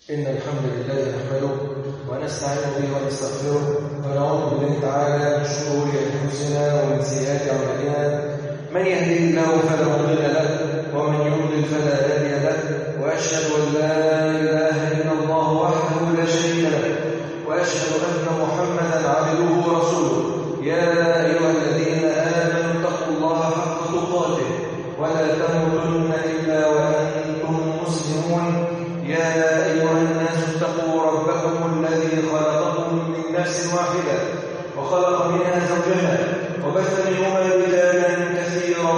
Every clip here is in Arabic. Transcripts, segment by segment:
إن الحمد لله نحمده ونستعين به ونستغفره ونعوذ بالله تعالى من شرور أنفسنا ومن سيئات أعمالنا من يهده الله فلا مضل له ومن يضلل فلا هادي له وأشهد أن لا إله إلا الله وحده لا شريك له وأشهد أن محمدا عبده ورسوله يا أيها الذين آمنوا اتقوا الله حق تقاته ولا تموتن إلا وأنتم مسلمون يا أيها الناس اتقوا ربكم الذي خلقكم من نفس واحدة وخلق منها زوجها وبث منهما رجالا كثيرا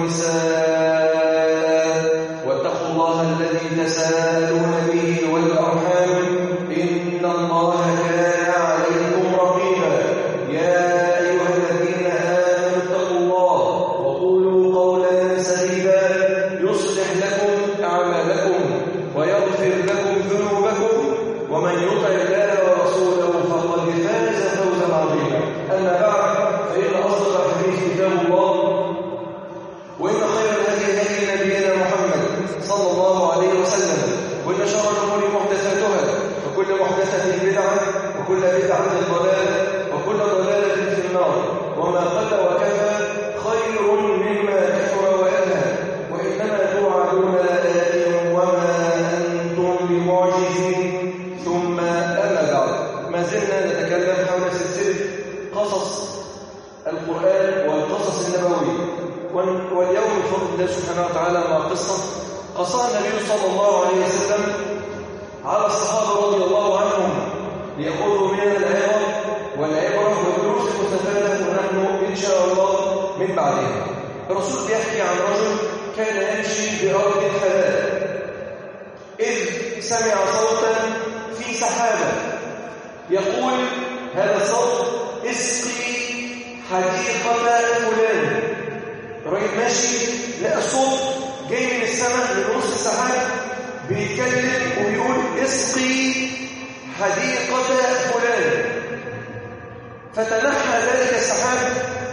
ونساء واتقوا الله الذي تساءلون به والأرحام إن الله كان عليكم رقيبا يا أيها الذين آمنوا اتقوا الله وقولوا قولا سديدا يصلح لكم أعمالكم ويغفر لكم ذنوبكم ومن يطع الله ورسوله فقد فاز فوزا عظيما أما بعد فإن أصدق الحديث كتاب الله وإن خير الهدي هدي نبينا محمد صلى الله عليه وسلم وإن شر الأمور محدثاتها وكل محدثة بدعة وكل بدعة ضلالة وكل ضلالة في النار وما قل وكفى خير مما كثر وألهى وإنما توعدون لآت وما أنتم بمعجزين ثم أما بعد ما زلنا نتكلم حول سلسلة قصص القرآن والقصص النبوي واليوم بفضل الله سبحانه وتعالى مع قصة قصها النبي صلى الله عليه وسلم على الصحابة رضي الله عنهم ليأخذوا منها العبر والعبرة والدروس المستفادة ونحن إن شاء الله من بعدها. الرسول بيحكي عن رجل كان يمشي بأرض الحلال إذ سمع صوتا في سحابة يقول هذا الصوت اسقي حديقة فلان. الراجل ماشي لقى صوت جاي من السماء من نص السحاب بيتكلم وبيقول اسقي حديقة فلان. فتنحى ذلك السحاب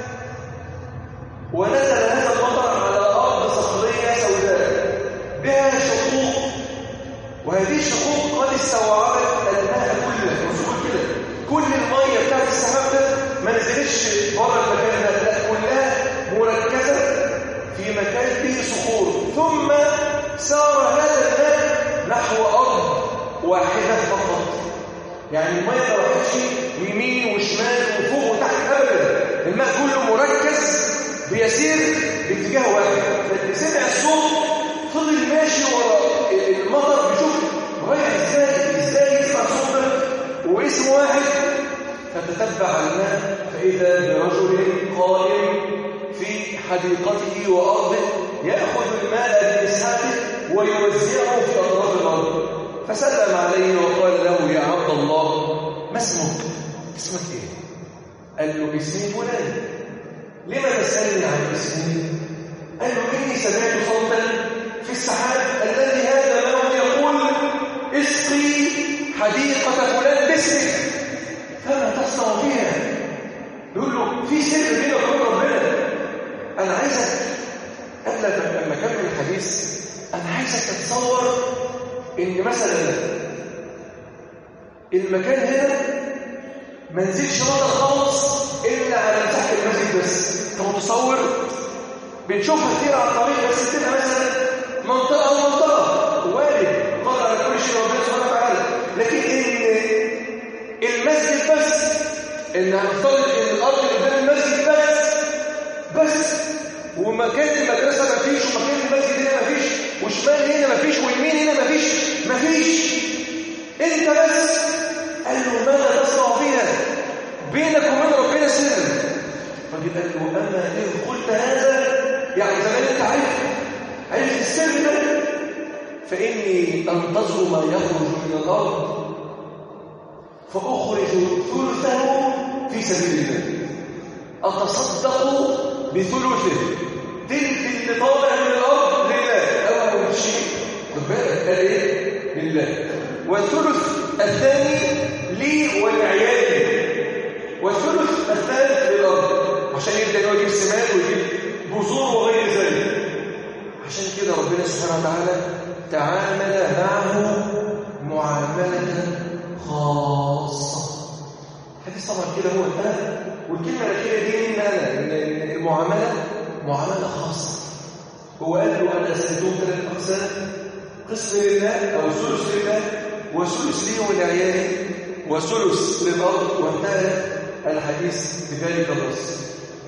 ونزل هذا المطر على أرض صخرية سوداء بها شقوق وهذه الشقوق قد استوعبت الماء كله وصول كده كل المية بتاعت السحاب ده ما نزلتش بره المكان ده لا كلها مركزة في مكان فيه صخور ثم سار هذا الماء نحو أرض واحدة فقط يعني المية ما راحتش يمين وشمال وفوق وتحت أبدا الماء كله مركز بيسير باتجاه واحد فاللي سمع الصوت فضل ماشي ورا المطر بيشوف رايح ازاي يسمع الصوت ده واسم واحد فتتبع الماء فإذا برجل قائم في حديقته وأرضه يأخذ الماء بإسحاقه ويوزعه في أطراف الأرض فسلم عليه وقال له يا عبد الله ما اسمك؟ اسمك ايه؟ قال له اسمي فلان. لما تسألني عن اسمي؟ قال له إني سمعت صوتا في السحاب الذي هذا له يقول اسقي حديقة فلان باسمك فما تصنع فيها؟ يقول له في سر بينك وبين ربنا. أنا عايزك قبل لما أكمل الحديث أنا عايزك تتصور إن مثلا المكان هنا ما نزلش مطر خالص إلا على مساحة المسجد بس. أنت متصور؟ بنشوفها كتير على الطريق بس تبقى مثلا منطقة ومنطقة وارد قال على كل شيء ربنا سبحانه وتعالى لكن المسجد بس إن هنفترض إن الأرض قدام المسجد بس ومكان المدرسة ما فيش ومكان المسجد هنا ما فيش وشمال هنا ما فيش ويمين هنا ما فيش انت بس. قال له ماذا تصنع فيها؟ بينك وبين ربنا سر. فقال له اما إذ قلت هذا يعني زمان انت عارف السر ده فإني أنتظر ما يخرج من الأرض فأخرج ثلثه في سبيل الله أتصدق بثلثه تلت اللي طالع من الأرض لله أول شيء خد بالك قال إيه؟ لله والثلث الثاني لي ولعيالي والثلث الثالث للأرض عشان يبدأ يجيب سماد ويجيب بذور وغير ذلك. عشان كده ربنا سبحانه وتعالى تعامل معه معاملة خاصة. الحديث طبعا كده هو انتهى، والكلمة الأخيرة دي إن المعاملة معاملة خاصة. هو قال له أنا أسلتهم 3 أقسام، قسم لله أو ثلث لله، وثلث لي ولعيالي، وثلث للأرض، وانتهى الحديث بذلك النص.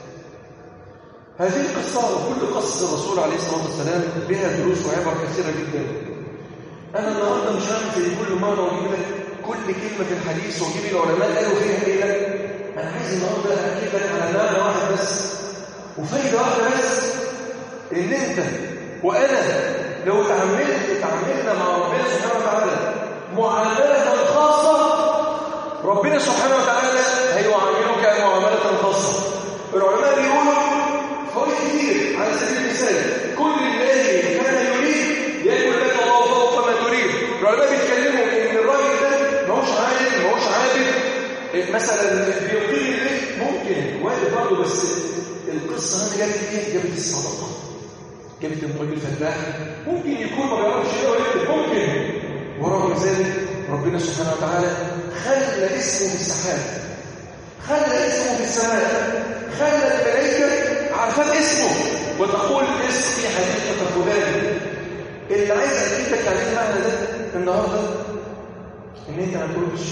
هذه القصة وكل قصص الرسول عليه الصلاة والسلام بها دروس وعبر كثيرة جدا. أنا النهاردة مش هعمل زي كل مرة وأجيب لك كل كلمة في الحديث وأجيب العلماء قالوا فيها إيه. لا، أنا عايز النهاردة أحكي لك على معنى واحد بس وفايدة واحدة بس، إن أنت وأنا لو تعاملنا مع ربنا سبحانه وتعالى معاملة خاصة، ربنا سبحانه وتعالى هيعاملك معاملة خاصة. العلماء بيقولوا فوائد كتير. على سبيل المثال، كل الذي كان يريد يكن لك الله فوق ما تريد. العلماء بيتكلموا ان الراجل ده ماهوش عالم ماهوش عابد، مثلا بيقيم الليل ممكن وارد برضه، بس القصه هنا جابت ايه؟ جابت الصدقه، جابت الراجل الفلاح ممكن يكون ما بيعرفش ايه ويكتب ممكن، ورغم ذلك ربنا سبحانه وتعالى خلى اسمه في السحاب، خلى اسمه في السماء، خلى الملائكه عارفان اسمه وتقول اسمي حديقة فلان. اللي عايز أكيدك عليه المعنى ده النهارده إن أنت ما تقولش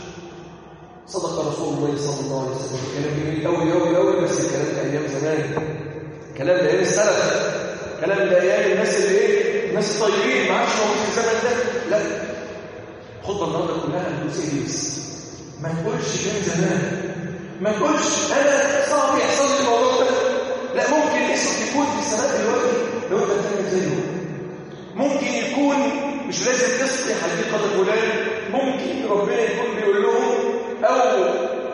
صدق رسول الله صلى الله عليه وسلم. كلام جميل أوي أوي أوي، بس الكلام ده أيام زمان، كلام ده أيام السلف، كلام ده أيام الناس اللي إيه؟ الناس الطيبين ما عادش موجود في الزمن ده. لا، خطبة النهارده كلها الجزئية بس. ما تقولش كان زمان، ما تقولش أنا صعب يحصل لي الموضوع ده. لا، ممكن اسمك يكون في السماء دلوقتي لو انت بتعمل زيه. ممكن يكون مش لازم تصلي حديقة فلان، ممكن ربنا يكون بيقول لهم او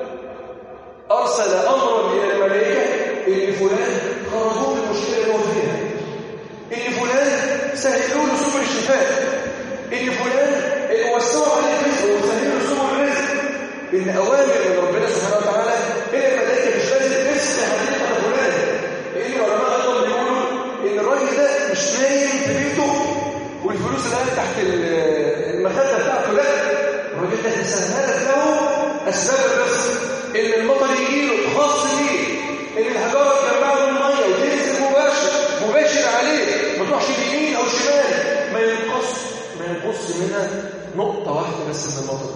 ارسل امرا الى الملائكه ان فلان خرجوا من المشكله اللي هو فيها، ان فلان سهلوا له سبل الشفاء، ان فلان وسعوا عليه الرزق وسهلوا له سبل الرزق. ان اوامر من ربنا سبحانه وتعالى الى الملائكه مش لازم تصلي حديقة فلان. لأن العلماء أيضا بيقولوا إن الراجل ده مش نايم في بيته والفلوس اللي قاعدة تحت المخدة بتاعته، لا، الراجل ده تسهلت له أسباب الرزق، إن المطر يجيله خاص بيه، إن الحجارة تجمع له المية وتنزل مباشر عليه، ما تروحش اليمين أو شمال، ما ينقص منها نقطة واحدة بس من المطر.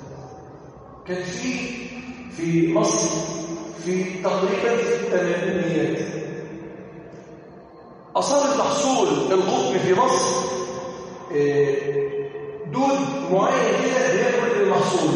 كان في مصر في تقريبا في الثمانينيات أصاب المحصول القطن في مصر دود معين كده بياكل المحصول،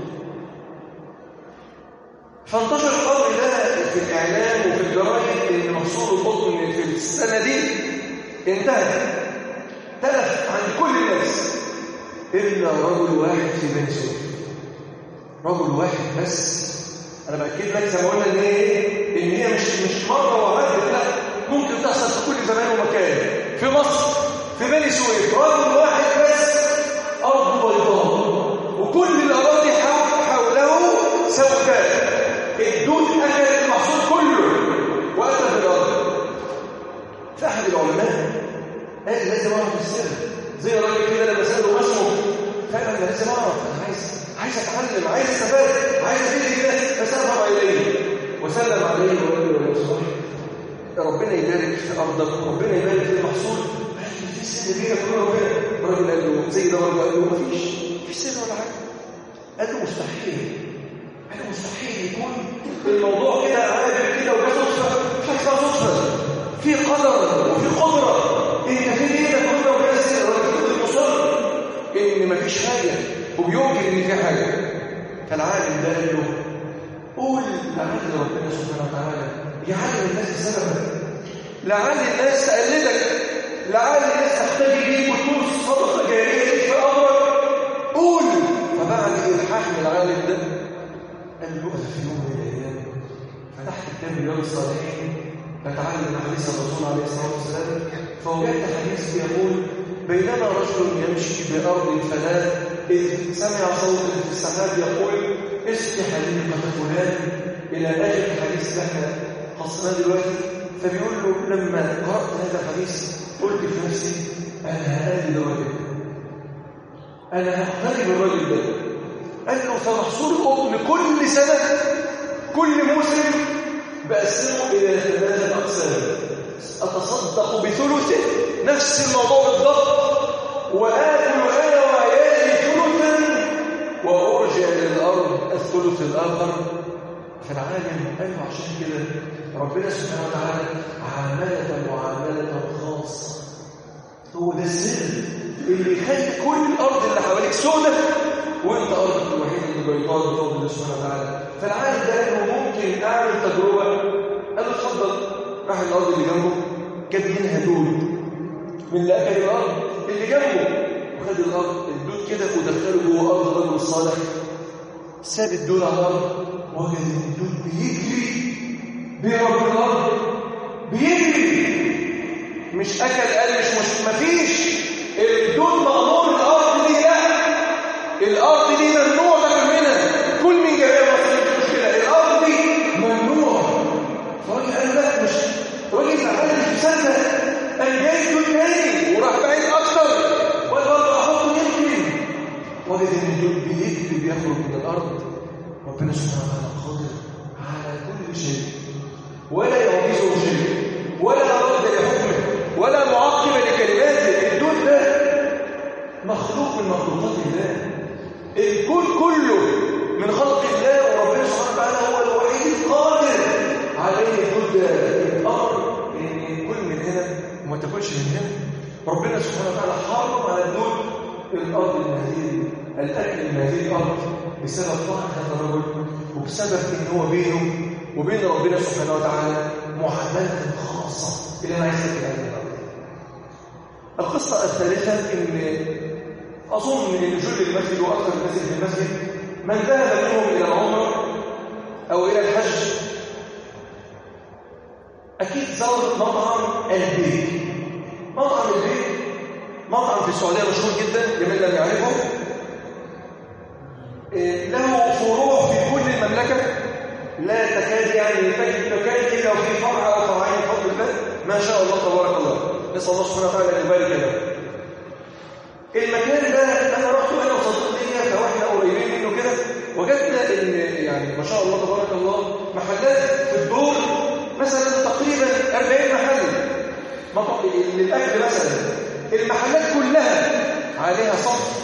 فانتشر الأمر ده في الإعلام وفي الجرايد إن محصول القطن في السنة دي انتهى، تلف عن كل الناس إلا رجل واحد في بني سويف. رجل واحد بس. أنا بأكد لك زي ما قلنا إن هي مش مرة وعدت، لا، ممكن تحصل في كل زمان ومكان. في مصر في بني سويف رجل واحد بس، أرض بيضاء وكل الأراضي حوله سوداء، الدود أكل المحصول كله وأتى في الأرض. فأحد العلماء قال لازم أعرف السر، زي الراجل كده لما سأله ما اسمه، فعلا لازم أعرف، أنا عايز أتعلم، عايز أستفاد، عايز أفيد الناس، فسلم إليه وسلم عليه وقال له يا صاحبي ربنا يبارك في أرضك، ربنا يبارك في المحصول، في السر دي كله ربنا. الراجل قال له زي ده برضه، قال له مفيش سر ولا حاجة. قال له مستحيل يكون الموضوع كده عادي كده وجا صدفة، مش حاجة اسمها صدفة، في قدر وفي قدرة. انت في ايدك قدرة وكده سر، ولا مصر ان مفيش حاجة وبيمكن ان في حاجة. فالعالم ده قال له قول لعل ربنا سبحانه وتعالى يعلم الناس سببا، لعل الناس تقلدك، لعل الناس تحتاج ليك وتكون صدقة جارية ليك في أمرك، قول. فبعد إلحاح من العالم ده قال له في يوم من الأيام فتحت كتاب رياض الصالحين بتعلم حديث الرسول عليه الصلاة والسلام، فوجدت حديث يقول بينما رجل يمشي بأرض فلاة إذ سمع صوتا في السحاب يقول اسقي حديقة فلان، إلى آخر الحديث اللي احنا خاصناه دلوقتي. فبيقول له لما قرأت هذا الحديث قلت في نفسي أنا هذه درجة، أنا هقتني بالراجل ده. قال له فمحصول القطن كل سنة كل موسم بقسمه إلى 3 أقسام، أتصدق بثلثه، نفس الموضوع بالضبط، وآكل أنا وعيالي ثلثا وأرجع للأرض الثلث الآخر. فالعالم قال له عشان كده ربنا سبحانه وتعالى عاملة معاملة خاصة. هو ده السر اللي يخلي كل الأرض اللي حواليك سودة وانت أرضك الوحيد اللي بيضاء بفضل الله سبحانه وتعالى. فالعالم ده قال له ممكن أعمل تجربة. قال له اتفضل. راح الأرض اللي جنبه جاب منها دود من اللي أكل الأرض اللي جنبه، وخد الأرض الدود كده ودخله جوه أرض الرجل الصالح. ساب الدود على الأرض، وجد الدود بيجري بيهرب من الأرض، بيجري. مش أكل قال مش مفيش الدود مأمور الأرض دي، لا الأرض دي ممنوع تاكل منها، كل من جميع مصر مش مشكلة، الأرض دي ممنوع. فراجل قال لا مش راجل تعالى مش مصدق، قال جاي دود تاني وراح بعيد أكتر والأرض أحطه يجري. وجد إن الدود بيجري بيخرج من الأرض. ربنا سبحانه وتعالى قادر على كل شيء ولا يعجزه شيء ولا رد لحكمه ولا معقب لكلماته. الدود ده مخلوق من مخلوقات الله، الكون كله من خلق الله، وربنا سبحانه وتعالى هو الوحيد القادر على ان يكون الامر ان كل من هنا وما تاكلش من هنا. ربنا سبحانه وتعالى حرم على الدود الارض المهديه، الاكل من هذه الارض بسبب طاعه هذا الرجل وبسبب ان هو بينه وبين ربنا سبحانه وتعالى معامله خاصه اللي انا عايز احكي عنها. القصه الثالثه ان اظن من نزول المسجد واكثر الناس في المسجد من ذهب منهم الى العمره او الى الحج اكيد زار مطعم البيك. مطعم البيك مطعم في السعوديه مشهور جدا لمن لم يعرفه، له فروع في كل المملكة، لا تكاد يعني تجد مكان إلا وفي فرع أو فرعين بفضل الله ما شاء الله تبارك الله. نسأل الله سبحانه وتعالى أن يبارك لنا. المكان ده أنا رحت أنا وصديق ليا فواحنا قريبين منه كده، وجدنا إن يعني ما شاء الله تبارك الله محلات في الدور مثلا تقريبا 40 محل للأكل مثلا. المحلات كلها عليها صف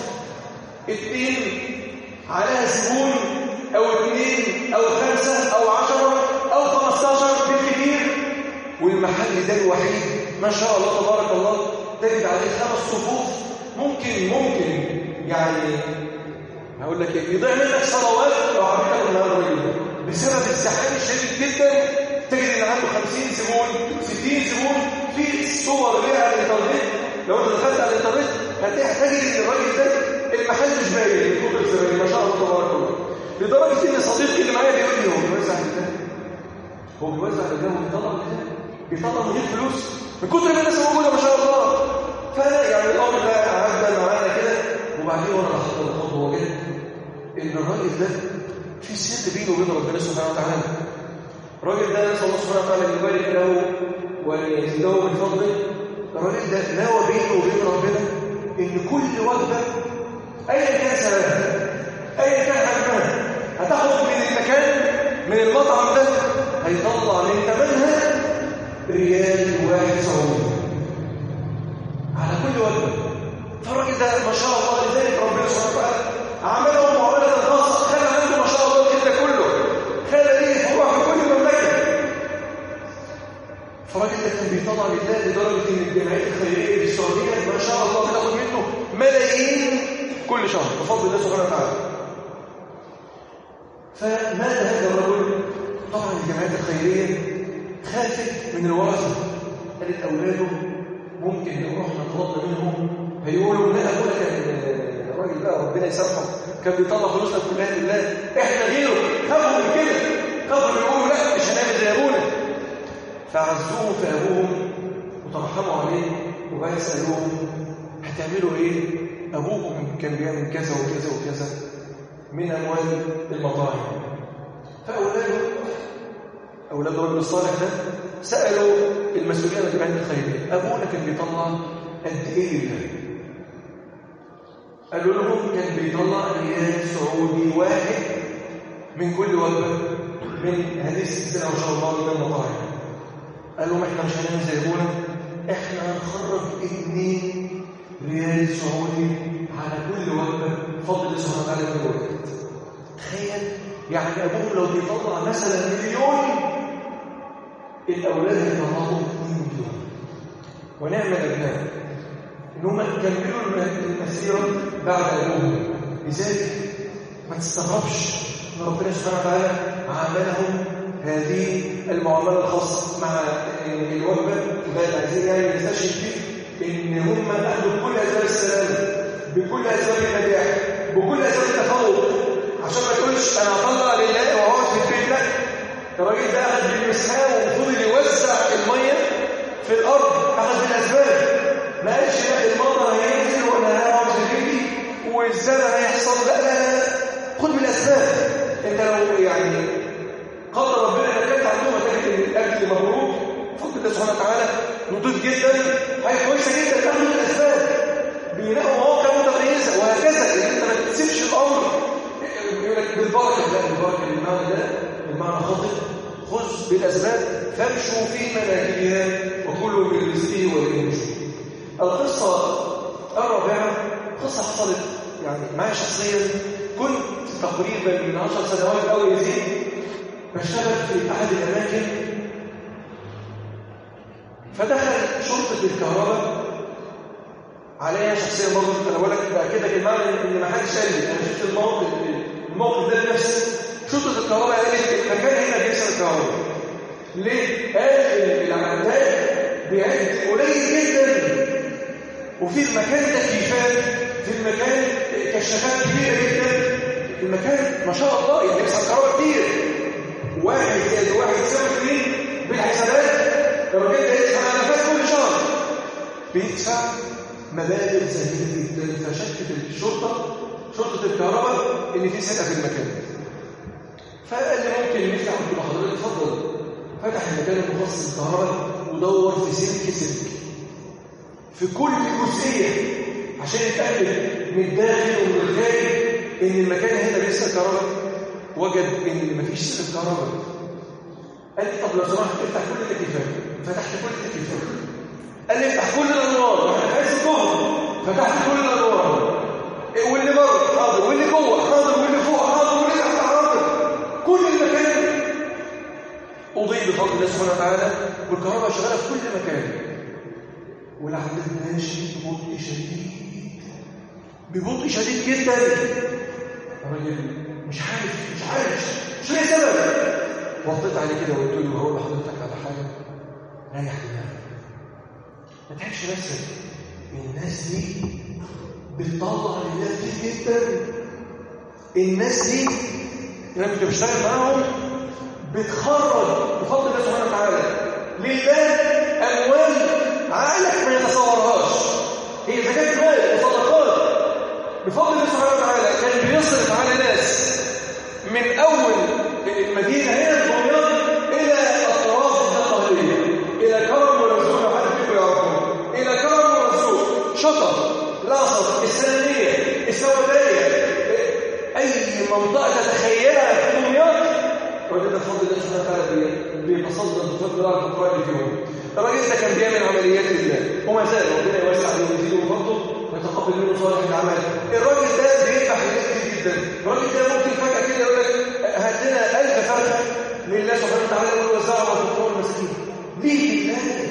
2 عليها زبون أو 2 أو 5 أو 10 أو 15 بالكثير، والمحل ده الوحيد ما شاء الله تبارك الله تجد عليه 5 صفوف. ممكن يعني هقول لك ايه يضيع منك صلوات لو حبيت تاكل النهارده الراجل ده بسبب الزحام الشديد جدا. تجد ان عنده 50 زبون 60 زبون. في صور ليها على الانترنت، لو انت دخلت على الانترنت هتجد ان الراجل ده المحل مش باين من كتر الزباين ما شاء الله تبارك الله. لدرجه ان صديقي اللي معايا بيقول لي هو بيوزع لله، هو بيوزع لله بيطلع من غير فلوس من كتر ما الناس موجوده ما شاء الله. فانا يعني الامر ده عدى معانا كده، وبعدين وانا خدت الخطوه وجدت ان الراجل ده في سر بينه وبين ربنا سبحانه وتعالى. الراجل ده نسال الله سبحانه وتعالى ان يبارك له ويزيده من فضله. الراجل ده نوى بينه وبين ربنا ان كل وجبه ايا كان سببها ايا كان حجمها هتاخد من المكان من المطعم ده هيطلع من ثمنها ريال 1 سعودي على كل وجبه. فالراجل ده ما شاء الله لذلك ربنا سبحانه وتعالى عملهم معامله خاصه، خلى عنده ما شاء الله كده كله، خلى ليه فروع في كل المملكه. فالراجل ده كان بيطلع لله لدرجه ان الجمعيات الخيريه في السعوديه ما شاء الله بتاخد منه ملايين كل شهر بفضل الله سبحانه وتعالى. فماذا هذا الرجل؟ طبعا الجمعيات الخيريه خافت من الورثه، قالت اولاده ممكن لو رحنا طلبنا منهم هيقولوا لا ابونا كان الراجل ده ربنا يسامحه كان بيطلع فلوسنا كلها لله، احنا غيره. خافوا من كده، خافوا يقولوا لا مش هنعمل زي ابونا. فعزوه في ابوهم وترحموا عليه وبقى يسالوهم هتعملوا ايه؟ ابوكم كان بيعمل كذا وكذا وكذا من اموال المطاعم. اولاد الرجل الصالح ده سالوا المسؤولين عن الجمعيات الخيريه ابونا كان بيطلع قد ايه لله؟ قالوا لهم كان بيطلع ريال سعودي واحد من كل وجبة من هذه السلسلة ما شاء الله من المطاعم. قال لهم احنا مش هنعمل زي ابونا، احنا هنخرج 2 ريال سعودي على كل وجبة بفضل الله سبحانه وتعالى في الوقت. تخيل يعني ابوهم لو بيطلع مثلا 1,000,000 الاولاد هيطلعوا 2 مليون. ونعم الابناء ان هم يكملوا المسيره بعد ابوهم. لذلك ما تستغربش ان ربنا سبحانه وتعالى عاملهم هذه المعامله الخاصه مع الوجبه. وده عايزين يعني نستشهد فيه ان هم اخذوا كل اسباب السلامه، بكل اسباب النجاح، بكل اسباب التفوق، عشان ما تقولش انا هطلع لله واقعد في البيت. لا، الراجل ده اخذ بالمسحاب وفضل يوزع الميه في الارض، اخذ بالاسباب. ما قالش لا المطر هينزل ولا هقعد في بيتي والزرع هيحصل. لا لا لا، خد بالاسباب. انت لو يعني قدر ربنا انك انت عندهم تجد ان الاكل مبروك بفضل الله سبحانه وتعالى نضيف جدا، حاجه كويسه جدا، تاخد بالاسباب. بيلاقوا مواقع متميزه وهكذا. ان انت ما تسيبش الامر يقول لك بالبركه. لا، البركه المعنى ده المعنى خاطئ. خذ بالاسباب فامشوا في مناكبها وكلوا من رزقه واليه النشور. القصة الرابعة قصة حصلت يعني معي شخصيا. كنت تقريبا من 10 سنوات أو يزيد بشتغل في أحد الأماكن، فدخل شرطة الكهرباء عليها شخصيا برضه. أنا بقول لك بقى كده المعنى إن ما حدش قال لي، أنا شفت الموقف ده بنفسي. شرطة الكهرباء قالت المكان هنا بيكسر الكهرباء. ليه؟ قال العمال بيعد قليل جدا، وفي المكان تكييفات، في المكان كشافات كبيره جدا. المكان ما شاء الله يعني بيحصل كهرباء كتير. 1 زائد 1 يساوي 2 بالحسابات. الراجل ده يدفع نفقات كل شهر، بيدفع مبالغ زهيده جدا. فشكت الشرطه، شرطه الكهرباء، ان في سرقه في المكان. فقال لي ممكن نفتح؟ قلت له حضرتك اتفضل. فتح المكان المخصص للكهرباء ودور في سلك في كل جزئيه عشان يتاكد من الداخل ومن الخارج ان المكان هنا لسه كهرباء. وجد ان مفيش سلك كهرباء. قال لي طب لو سمحت افتح كل التكييفات. فتحت كل التكييفات. قال لي افتح كل الانوار. واحنا في عز الظهر فتحت كل الانوار. واللي بره حاضر، واللي جوه حاضر، واللي فوق حاضر، واللي تحت حاضر. كل المكان أضيء بفضل الله سبحانه وتعالى، والكهرباء شغالة في كل مكان. والعمل ماشي ببطء شديد، ببطء شديد جدا. الراجل مش عارف شو هي سبب. وطيت عليه كده وقلت له هقول لحضرتك على حاجه، ريح دماغك، ما تعبش نفسك. الناس دي بتطلع لله كتير جدا. الناس دي لما انت بتشتغل معاهم بتخرج بفضل الله سبحانه وتعالى لله اموال عقلك ما يتصورهاش. هي زكاه مال وصدقات بفضل الله سبحانه وتعالى. كان بيصرف على ناس من اول المدينه هنا دمياط الى اطراف القاهره، الى كرم ورزوق. لو حد فيكم يعرفه، الى كرم ورزوق، شطر، لاصر، السلميه، السوداء، اي منطقه تتخيلها في دمياط الراجل ده بفضل الله سبحانه وتعالى بيتصدر بفضل الله على القرآن فيهم. الراجل ده كان بيعمل عمليات لله وما زال ربنا يوسع عليه ويزيده بفضله ويتقبل منه صالح الاعمال. الراجل ده بيذبح حاجات كتير جدا. الراجل ده ممكن فجأة كده يقول لك هات لنا 1000 فرخة لله سبحانه وتعالى ويوزعها على الفقراء والمساكين. ليه لله؟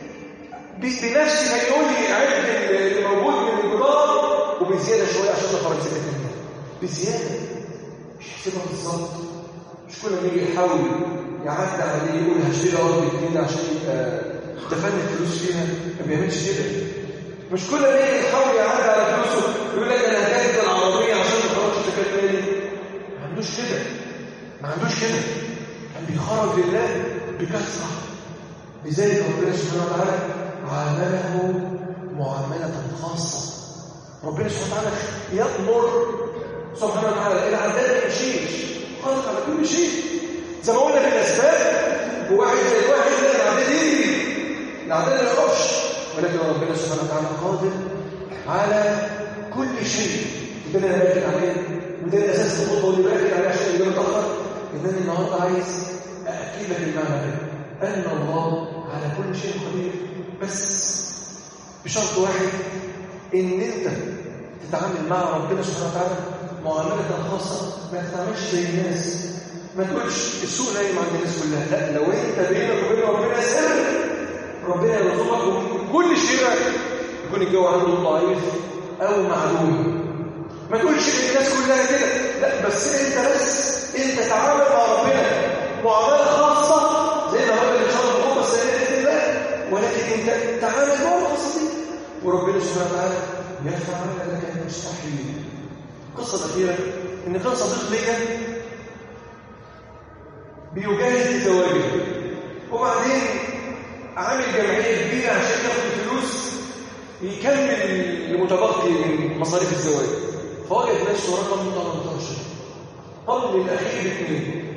بنفسي هيقول لي عد اللي موجود من الجدار وبزيادة شوية عشان نخرج زكاة المال. بزيادة مش حسبها بالظبط. مش كل ما يجي يحاول يعدي عليه يقول هشتري ارض جديده عشان يبقى دفن الفلوس فيها، ما بيعملش كده. مش كل ما يجي يحاول يعدي على فلوسه يقول لك انا هكذب العربيه عشان ما اخرجش زكاه مالي. ما عندوش كده. كان بيخرج لله بكثره. لذلك ربنا سبحانه وتعالى عامله معامله خاصه. ربنا سبحانه وتعالى يأمر سبحانه وتعالى العباد ما يمشيش، خالق على كل شيء. زي ما قلنا في الاسباب، وواحد زي واحد لا العباد يجري، العباد ما يقفش، ولكن ربنا سبحانه وتعالى قادر على كل شيء ده انا باكد عليه، وده الاساس الخطوه اللي باكد عليه عشان يجي متاخر، ان انا النهارده عايز اكد لك المعنى ده، ان الله على كل شيء قدير، بس بشرط واحد، ان انت تتعامل مع ربنا سبحانه وتعالى معامله خاصه، ما تتعاملش زي الناس، ما تقولش السوق نايم عند الناس كلها، لا، لو انت بينك وبين ربنا سر، ربنا يرزقك وممكن كل شيء يكون الجو عنده ضعيف او معلوم. ما تقولش الناس كلها كده، لا، بس انت تعامل مع ربنا معامله خاصه زي ما قلنا ان شاء الله الخطبه السنه دي، ولكن انت تعامل معامله خاصه دي، وربنا سبحانه وتعالى يفعل لك المستحيل. القصه الاخيره ان كان صديق ليا بيجاهد في زواجه، وبعدين عامل جمعيه كبيره عشان ياخد فلوس يكمل المتبقي من مصاريف الزواج، فوجد نفسه رقم 18 قبل الاخير 2.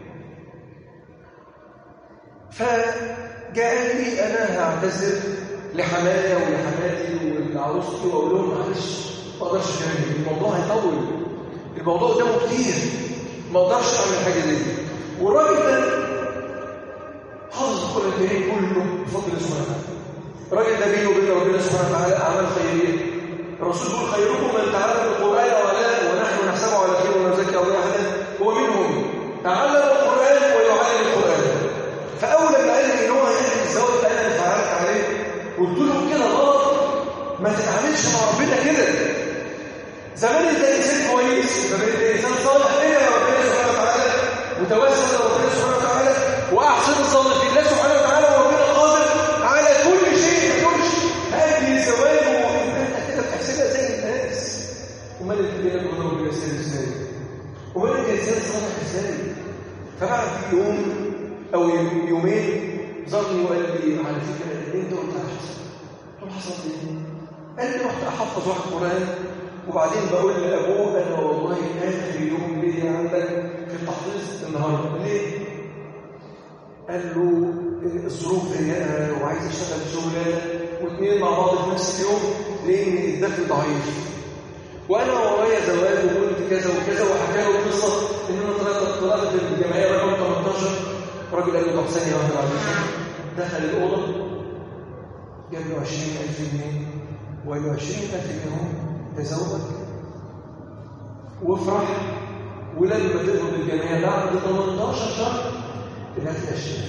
فجاء لي انا هعتذر لحمايا ولحماتي ولعروستي واقول لهم معلش ما اقدرش اكمل، الموضوع هيطول، الموضوع قدامه كتير، ما اقدرش اعمل حاجه زي دي. والراجل ده حافظ القرآن الكريم كله بفضل الله سبحانه وتعالى. الراجل ده بينه وبين ربنا سبحانه وتعالى اعمال خيريه. الرسول يقول خيركم من تعلم القرآن وعلمه ونحن نحسبه على خير ونزكي الله احدا هو منهم تعلم القرآن ويعلم القرآن. فاول ما قال لي ان هو هيعمل الزواج ده انا فعلت عليه، قلت له كده غلط، ما تتعاملش مع ربنا كده. زمان انت انسان كويس، زمان انت انسان صالح الى ربنا سبحانه وتعالى، متوسل لربنا سبحانه وتعالى، واحسن الظن في الله سبحانه وتعالى، وربنا قادر على كل شيء. ما تقولش هذه زواج وانت كده بتحسبها زي الناس. امال انت بينك وبين ربنا ازاي؟ امال انت انسان صالح ازاي؟ فبعد يوم او يومين زارني وقال لي على فكره انت قلت حصل. قلت له حصل ايه؟ قال لي رحت احفظ واحد قران، وبعدين بقول لابوه انا والله اخر يوم ليا عندك في التحفيظ النهارده. ليه؟ قال له الظروف ضيقه وعايز اشتغل شغلانه واثنين مع بعض في نفس اليوم لان الدخل ضعيف، وانا ورايا زواج وكنت كذا وكذا، وحكى له قصه ان انا طلعت في الجمعيه رقم 18. الراجل قال له طب ثانيه واحده معلش. دخل الاوضه جاب له 20,000 جنيه وقال له 20,000 جنيه تزوج وافرح، ولما تقبض الجمعيه بعد 18 شهر تبقى تأشير.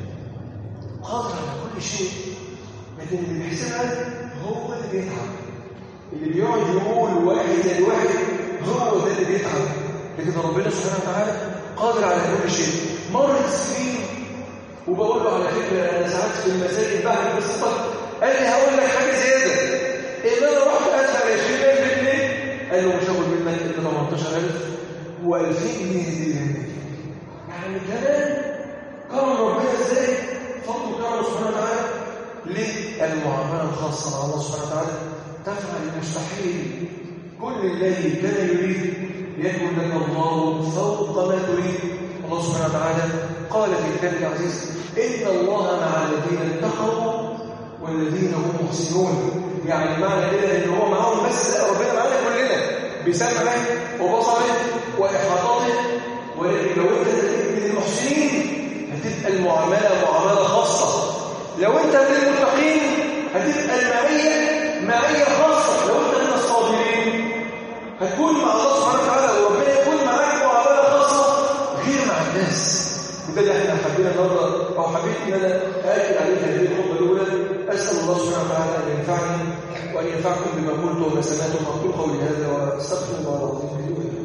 قادر على كل شيء، لكن اللي بيحسبها هو اللي بيتعب. اللي بيقعد يقول واحد زي واحد هو ده اللي بيتعب، لكن ربنا سبحانه وتعالى قادر على كل شيء. مرت سنين وبقول له على فكره انا ساعات في المساجد بعمل قصتك، قال لي هقول لك حاجه زياده، ان انا رحت ادفع 20,000 جنيه. قال له مش هاخد منك الا 18,000 و2000 جنيه دي يعني كمان كرم ربنا ازاي؟ فضل كرمه سبحانه وتعالى. ليه؟ المعامله الخاصه مع الله سبحانه وتعالى تفعل المستحيل. كل الذي كان يريد يكن لك الله فوق ما تريد. الله سبحانه وتعالى قال في كتابه العزيز ان الله مع الذين اتقوا والذين هم محسنون. يعني معنى كده ان هو معاهم، بس ربنا معانا كلنا بسمعه وبصره واحاطته، ولكن لو انت من المحسنين هتبقى المعامله معامله خاصه. لو انت من المتقين هتبقى المعيه خاصه. لو انت من الصابرين هتكون مع الله سبحانه وتعالى وربنا يكون معاك معامله خاصه غير مع الناس. وده اللي احنا حابين النهارده، او حبيت ان انا اكد عليه هذه الخطبه الاولى. اسال الله سبحانه وتعالى ان ينفعني وان ينفعكم بما قلت وما سمعتم. اقول قولي هذا واستغفر الله العظيم لي ولكم.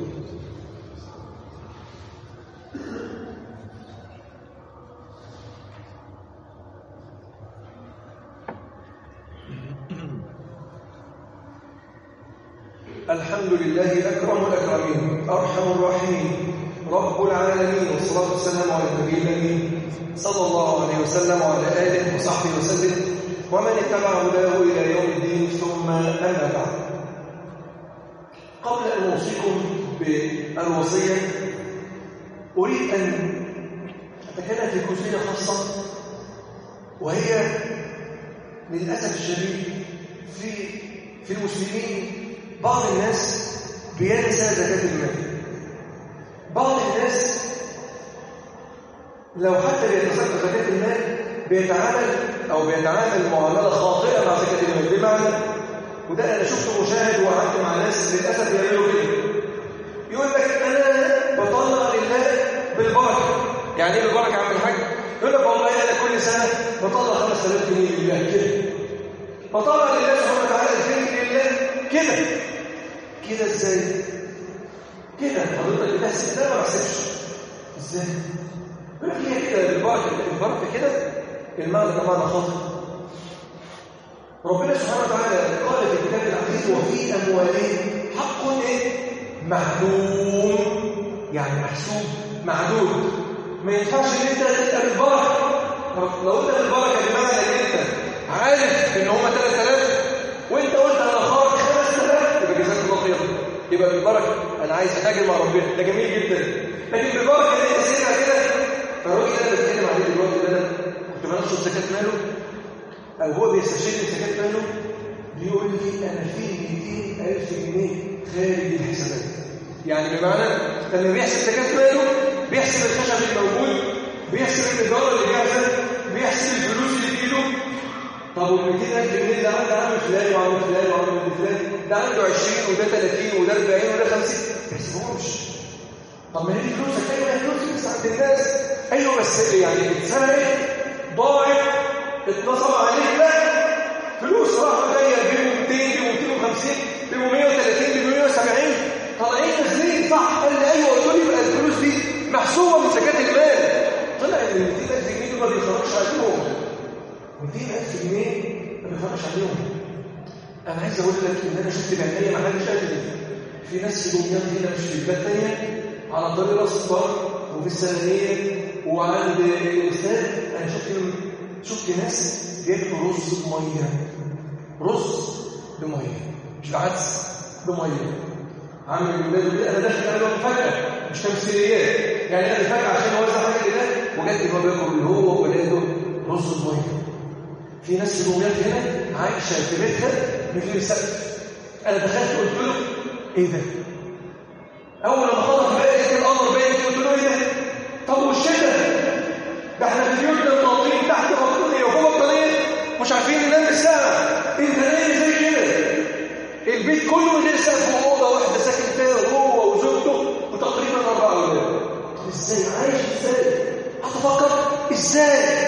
الحمد لله أكرم الأكرمين أرحم الراحمين رب العالمين، والصلاة والسلام على النبي الأمين صلى الله عليه وسلم وعلى آله وصحبه وسلم ومن اتبع هداه إلى يوم الدين. ثم أما بعد، قبل أن أوصيكم بالوصية أريد أن أتكلم في جزئية خاصة، وهي للأسف الشديد في المسلمين بعض الناس بينسى زكاة المال. بعض الناس لو حتى بيتصدق زكاة المال بيتعامل معاملة خاطئة مع زكاة المال. بمعنى، وده أنا شفته مشاهد وقعدت مع ناس للأسف بيعملوا كده، يقول لك أنا بطلع لله بالبركة. يعني إيه بالبركة يا عم الحاج؟ يقول لك والله أنا كل سنة بطلع 5000 جنيه لله كده، بطلع لله سبحانه وتعالى 2000 جنيه لله كده. كده إزاي؟ كده حضرتك بتحسب ده ما بحسبش إزاي؟ يقول لك هي كده البركة كده، المعنى ده معنى خاطئ. ربنا سبحانه وتعالى قال في الكتاب العزيز وفي أموالهم حق معلوم، يعني محسوب معدود. ما ينفعش ان انت تبقى بالبركه. لو انت بالبركه بمعنى ان انت عارف ان هم 3000 وانت قلت انا خارج 5000، يبقى جزاك الله خير، يبقى بالبركه انا عايز اتاجر مع ربنا، ده جميل جدا. لكن بالبركه ان انت سمع كده، الراجل اللي انا بتكلم عليه دلوقتي اللي انا كنت بنشر زكاه ماله او هو بيستشيرني زكاه ماله، بيقول لي انا في 200,000 جنيه خارج الحسابات. يعني بمعنى لما بيحسب زكاه ماله بيحسب الخشب الموجود، بيحسب الإدارة اللي جاهزة، بيحسب الفلوس اللي في ايده. طب وال 200,000 جنيه ده عنده عم فلان وعم فلان وعم فلان، ده عنده 20 وده 30 وده 40 وده 50، ما يحسبهمش. طب ما هي دي فلوسك، ايوه هي فلوسك عند الناس، ايوه بس يعني اتسرقت، ضاعت، اتنصب عليك، لا فلوس راحوا جايه بيبقوا 200 بيبقوا 250 بيبقوا 130 بيبقوا 170 طالعين نازلين صح. قال لي ايوه، قلت له يبقى الفلوس دي محسوبه من زكاه المال. طلع ان 200,000 جنيه دول ما بيخرجش عليهم، 200,000 جنيه ما بيخرجش عليهم. انا عايز اقول لك ان انا شفت بعينيا ما حدش قال لي، في ناس في دمياط هنا مش في البلاد ثانيه على طريق راس البر وفي السلميه وعند الاستاد، انا شفت ناس بياكلوا رز بميه، رز بميه مش بعدس، بميه. عامل الولاد دي انا داخل عليهم فجاه مش تمثيليات، يعني انا فجاه عشان اوزع حاجه كده وجدت هو بياكل هو وولاده رز بميه. في ناس في دمياط هنا عايشه في بيتها من غير سقف. انا دخلت قلت له ايه ده؟ اول ما خلص بقى الامر باين، قلت له ايه ده؟ طب والشتاء ده احنا في بيوتنا مطاطين تحت بطانيه وفوق بطانيه مش عارفين ننام بالساعه، انت نايم زي كده البيت كله من غير سقف واوضه واحده ساكن فيها هو وزوجته وتقريبا 4 اولاد. طب ازاي عايش؟ ازاي هتفكر ازاي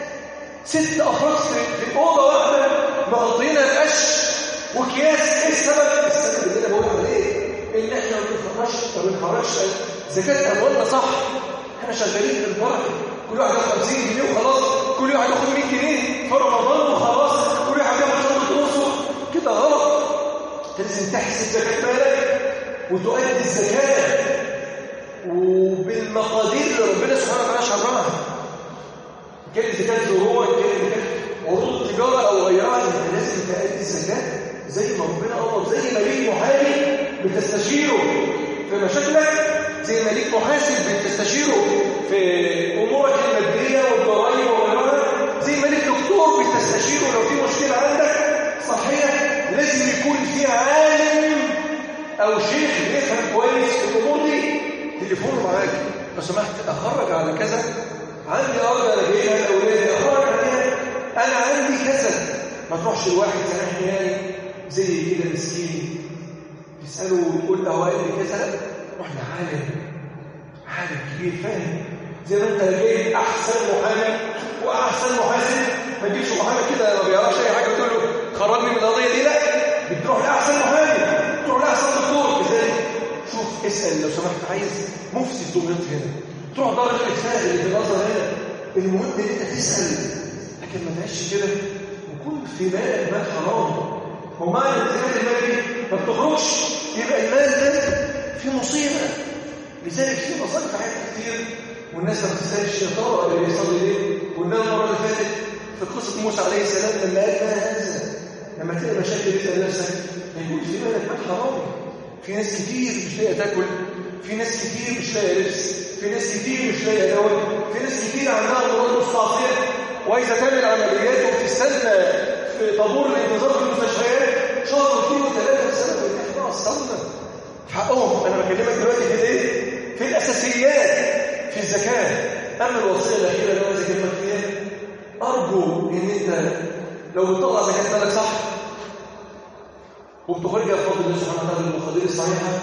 6 افراد في اوضه واحده مغطينها بقش واكياس؟ ايه السبب؟ السبب اللي انا بقول عليه ان احنا ما بنخرجش زكاه اموالنا صح. احنا شغالين بالبركه، كل واحد ياخد 50 جنيه وخلاص، كل واحد ياخد 100 جنيه في رمضان وخلاص، كل واحد ياخد شنطه نصه، كده غلط. لازم تحسب زكاه مالك وتؤدي الزكاه وبالمقادير اللي ربنا سبحانه وتعالى شرعها. كانت زكاه زروع، كانت عروض التجاره او غيرها، انت لازم تؤدي الزكاه زي ما ربنا امر، زي ما ليك محامي بتستشيره في مشاكلك، زي ما ليك محاسب بتستشيره في امورك الماديه والضرائب وغيرها، زي ما ليك دكتور بتستشيره لو في مشكله عندك صحيه، لازم يكون في عالم او شيخ بيفهم كويس في الامور دي. تليفونه معاك، لو سمحت اخرج على كذا، عندي ارض انا جايبها لاولادي اخرج عليها، انا عندي كذا. ما تروحش لواحد سامحني يعني زي كده مسكين تساله وتقول له هو قال لي كذا، لا روح عالم كبير فاهم. زي ما انت جايب احسن محامي واحسن محاسب، ما تجيبش محامي كده ما بيعرفش اي حاجه وتقول له خرجني من القضيه دي، لا بتروح لاحسن محامي، تروح لاحسن دكتور. لذلك شوف اسال لو سمحت، عايز مفتي الدمياط هنا، تروح دار الافتاء اللي في الازهر هنا، المهم ان انت تسال، لكن ما تعيش كده وكل في بالك مال حرام. ومعنى الزكاه المال دي ما بتخرجش، يبقى المال ده في مصيبه. لذلك في مصائب في حاجات كتير والناس ما بتسالش يا ترى اللي بيصلي ليه. قلنا المره اللي فاتت في قصه موسى عليه السلام لما قال ما هذا، لما تلاقي مشاكل اسال نفسك يقول في بالك مال حرام. في ناس كتير مش لاقيه تاكل، في ناس كتير مش لاقيه لبس، في ناس كتير مش لاقيه دواء، في ناس كتير عندها امراض مستعصيه، وعايزه تعمل عمليات وبتستنى في طابور الانتظار في المستشفيات شهر و2 و3 سنه حقهم. أنا بكلمك دلوقتي في إيه؟ في الأساسيات في الزكاة. أما الوصية الأخيرة اللي أنا ذكرت فيها، أرجو إن أنت لو بتطلع زكاة مالك صح وبتخرجها بفضل الله سبحانه وتعالى بالمقادير الصحيحة،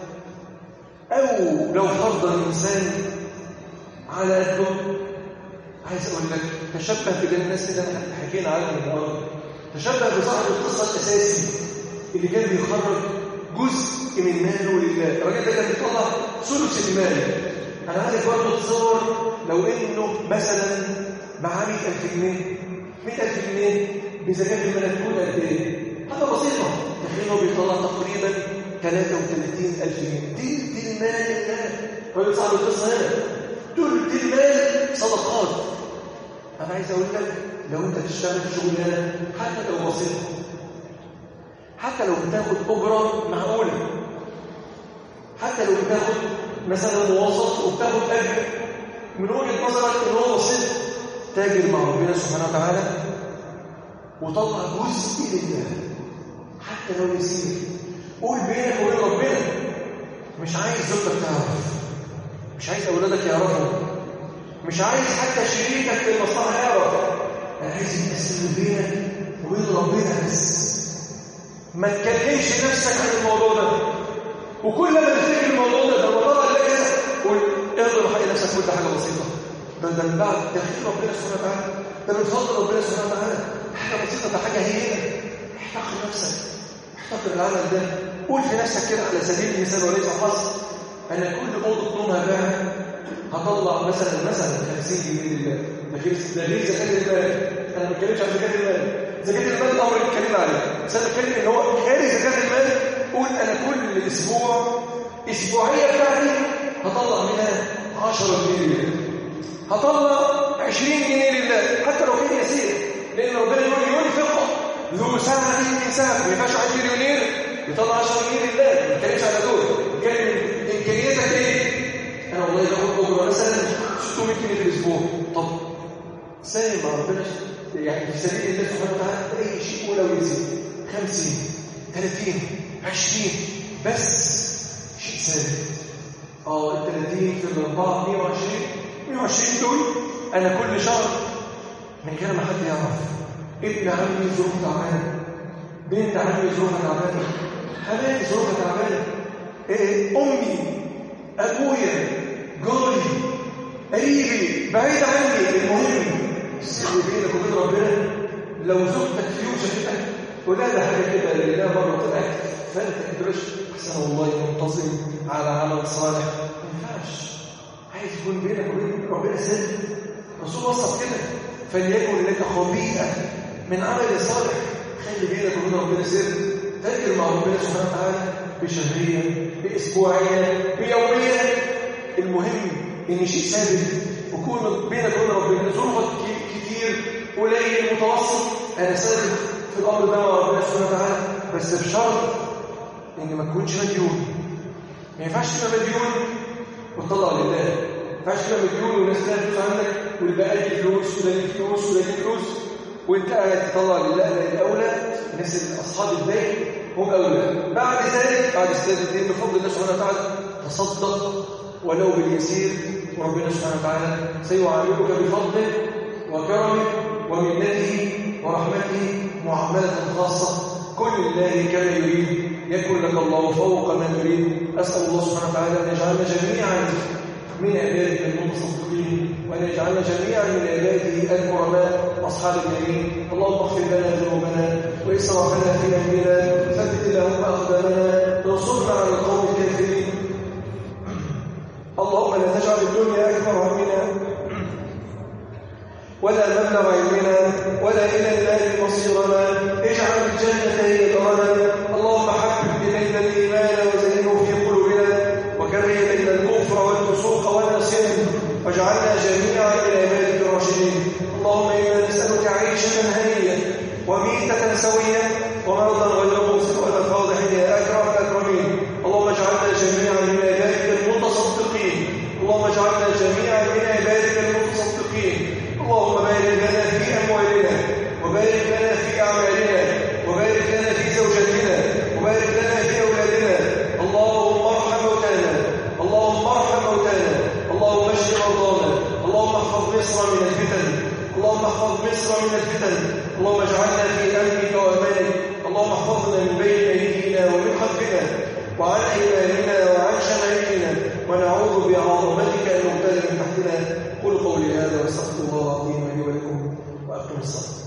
أو لو فرض الإنسان على قده، عايز أقول لك تشبه بالناس اللي احنا حكينا عنهم النهارده، تشبه بصاحب القصة الأساسي اللي كان بيخرج جزء من ماله لله. الراجل ده كان بيطلع ثلث المال. أنا عايزك برضه تصور لو إنه مثلا معاه 100,000 جنيه، 100,000 جنيه بزكاة المال تكون قد إيه؟ حاجة بسيطة، تخيل إنه بيطلع تقريبا 33,000 جنيه. دي المال لله. الراجل صاحب القصة هنا تلت المال صدقات. أنا عايز أقول لك لو أنت تشتغل في شغلانة حتى لو بسيطة، حتى لو بتاخد أجرة معقولة، حتى لو بتاخد مثلا موظف وبتاخد أجر من وجهة نظرك إن هو بسيط، تاجر مع ربنا سبحانه وتعالى وطلع جزء لله حتى لو يسير. قول بينك وبين ربنا، مش عايز زوجتك تعرف، مش عايز أولادك يعرفوا، مش عايز حتى شريكك في المصلحة يعرف. أنا عايز يتقسم بينك وبين ربنا بس. ما تكلمش نفسك عن الموضوع ده، وكل ما تفتكر الموضوع ده طلع لك كده قول اقدر حق نفسك. كل حاجة بسيطة، ده من بعد تخيل ربنا سبحانه وتعالى، ده من فضل ربنا سبحانه وتعالى. حاجة بسيطة، ده حاجة هي. احتقر نفسك، احتقر العمل ده. قول في نفسك كده على سبيل المثال وليس حصر، أنا كل أوضة نوم هباعها هطلع مثلا 50 جنيه لله. ده غير زكاة المال. أنا ما بتكلمش عن زكاة المال. زكاة المال الأمر اللي اتكلمنا عليه، بس أنا بتكلم إن هو خارج زكاة المال. قول أنا كل أسبوع أسبوعية بتاعتي هطلع منها 10 جنيه لله، هطلع 20 جنيه لله حتى لو كان يسير، لأن ربنا يقول ينفق ذو سعة من سعة. ما ينفعش واحد مليونير يطلع 10 جنيه لله. ما بتكلمش على دول، بتكلم إمكانياتك إيه؟ أنا والله باخد أجرة مثلا 600 جنيه في الأسبوع. طب ساهم مع ربنا يعني في سبيل الله سبحانه وتعالى أي شيء ولو يزيد 50 30 20 بس شيء ثابت. ال 30 في الأربعة 120 دول أنا كل شهر من غير ما حد يعرف. ابن عمي ظروفه تعبانة، بنت عمي ظروفها تعبانة، حماتي ظروفها تعبانة، أمي، أبويا، جاري، قريبي، بعيد عني. المهم السر بينك وبين ربنا. لو زوجتك فيوشة ولا ده حاجة كده لله مرة طلعت، فأنت كدرش أحسن والله منتظم على عمل صالح. ما ينفعش. عايز يكون بينك وبين ربنا سر. الرسول وصف كده فليكن لك خبيئة من عمل صالح. خلي بينك وبين ربنا سر. تاجر مع ربنا سبحانه وتعالى بشهرية، بأسبوعية، بيومية. المهم إن شيء ثابت ويكون بينك وبين ربنا. ظروفك كتير قليل متوسط، أنا ثابت في الأمر ده مع ربنا سبحانه وتعالى، بس بشرط إن ما تكونش مديون. ما ينفعش تبقى مديون وتطلع لله. ما ينفعش تبقى مديون والناس تلاقي فلوس عندك واللي بقى لي فلوس وده لي فلوس وده لي فلوس وأنت قاعد تطلع لله. لا، الأولى الناس أصحاب الدين هم أولى. بعد ذلك بعد استاد الدين بفضل الله سبحانه وتعالى تصدق ولو باليسير، وربنا سبحانه وتعالى سيعاملك بفضله وكرمه ومنته ورحمته معاملة خاصة. كل الله كما يريد يكن لك الله فوق ما تريد. أسأل الله سبحانه وتعالى أن يجعلنا جميعا من عباده المتصدقين، وأن يجعلنا جميعا من عباده الكرماء أصحاب اليمين. اللهم اغفر لنا ذنوبنا وإسرافنا في أمرنا، ثبت اللهم أقدامنا، وانصرنا على القوم الكافرين. اللهم لا تجعل الدنيا أكبر همنا ولا مبلغ علمنا ولا إلى النار مصيرنا. اجعل الجنة هي دارنا. اللهم حبب إلينا الإيمان وزينه في قلوبنا، وكره إلينا الكفر والفسوق والعصيان، واجعلنا جميعا من عبادك الراشدين. اللهم إنا نسألك عيشة هنية وميتة سوية ومرضا غير موسى ولا فاضح يا أكرم الأكرمين. اللهم اجعلنا جميعا من عبادك المتصدقين. اللهم اجعلنا جميعا من عبادك المتصدقين. اللهم بارك لنا في أموالنا، وبارك لنا في أعمالنا، وبارك لنا في مصر من الفتن، اللهم احفظ مصر من الفتن، اللهم اجعلنا في أمنك وأمانك، اللهم احفظنا من بين أيدينا ومن خلفنا وعن أيماننا وعن شمائلنا، ونعوذ بعظمتك أن نغتال من تحتنا. قولوا قولي هذا واستغفر الله العظيم لي ولكم وأقم الصلاة.